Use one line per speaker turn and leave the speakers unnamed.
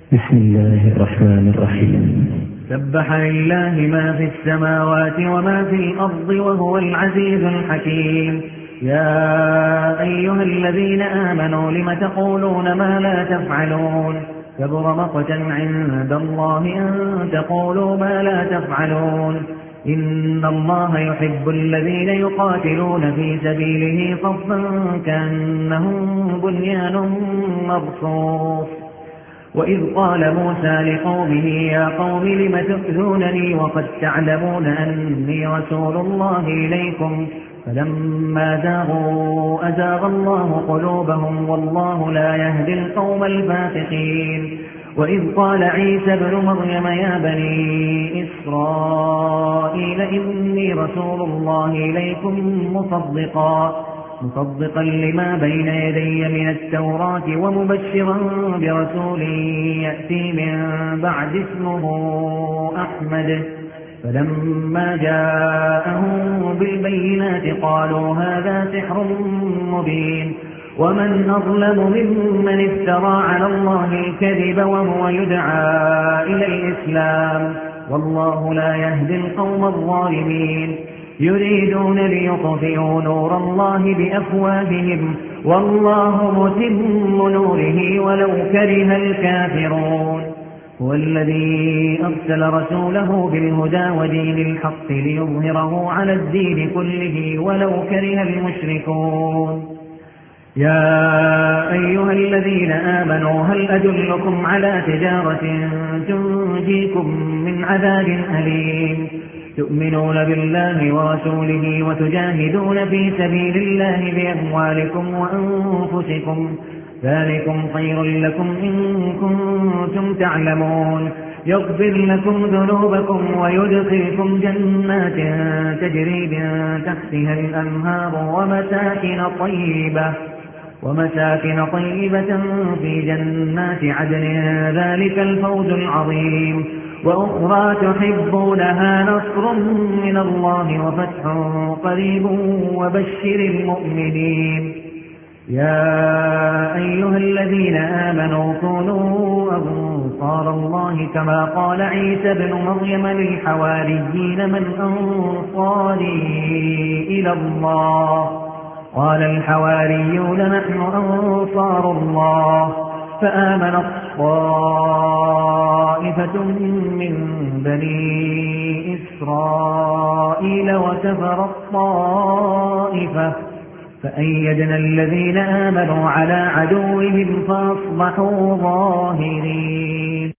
بسم الله الرحمن الرحيم.
سبح لله ما في السماوات وما في الأرض وهو العزيز الحكيم. يا أيها الذين آمنوا لم تقولون ما لا تفعلون؟ كبر مقتا عند الله أن تقولوا ما لا تفعلون. إن الله يحب الذين يقاتلون في سبيله صفا كأنهم بنيان مرصوص. وإذ قال موسى لقومه يا قوم لم تؤذونني وقد تعلمون أني رسول الله إليكم فلما زاغوا أزاغ الله قلوبهم والله لا يهدي القوم الفاسقين. وإذ قال عيسى ابن مريم يا بني إسرائيل إني رسول الله إليكم مصدقا لما بين يدي من التوراة ومبشرا برسول يأتي من بعد اسمه أحمد. فلما جاءهم بالبينات قالوا هذا سحر مبين. ومن أظلم ممن افترى على الله الكذب وهو يدعى إلى الإسلام والله لا يهدي القوم الظالمين. يريدون ليطفئوا نور الله بأفواههم والله متم نوره ولو كره الكافرون. هو الذي أرسل رسوله بالهدى ودين الحق ليظهره على الدين كله ولو كره المشركون. يا أيها الذين آمنوا هل أدلكم على تجارة تنجيكم من عذاب أليم؟ تؤمنون بالله ورسوله وتجاهدون في سبيل الله بأموالكم وأنفسكم ذلكم خير لكم إن كنتم تعلمون. يغفر لكم ذنوبكم ويدخلكم جنات تجري من تحتها الأنهار ومساكن طيبة في جنات عدن ذلك الفوز العظيم. وأخرى تحبونها نصر من الله وفتح قريب وبشر المؤمنين. يا أيها الذين آمنوا كونوا أنصار الله كما قال عيسى ابن مريم للحواريين من أنصاري إلى الله؟ قال الحواريون نحن أنصار الله. فآمنت طائفة من بني إسرائيل وكفرت طائفة فأيدنا الذين آمنوا على عدوهم فأصبحوا ظاهرين.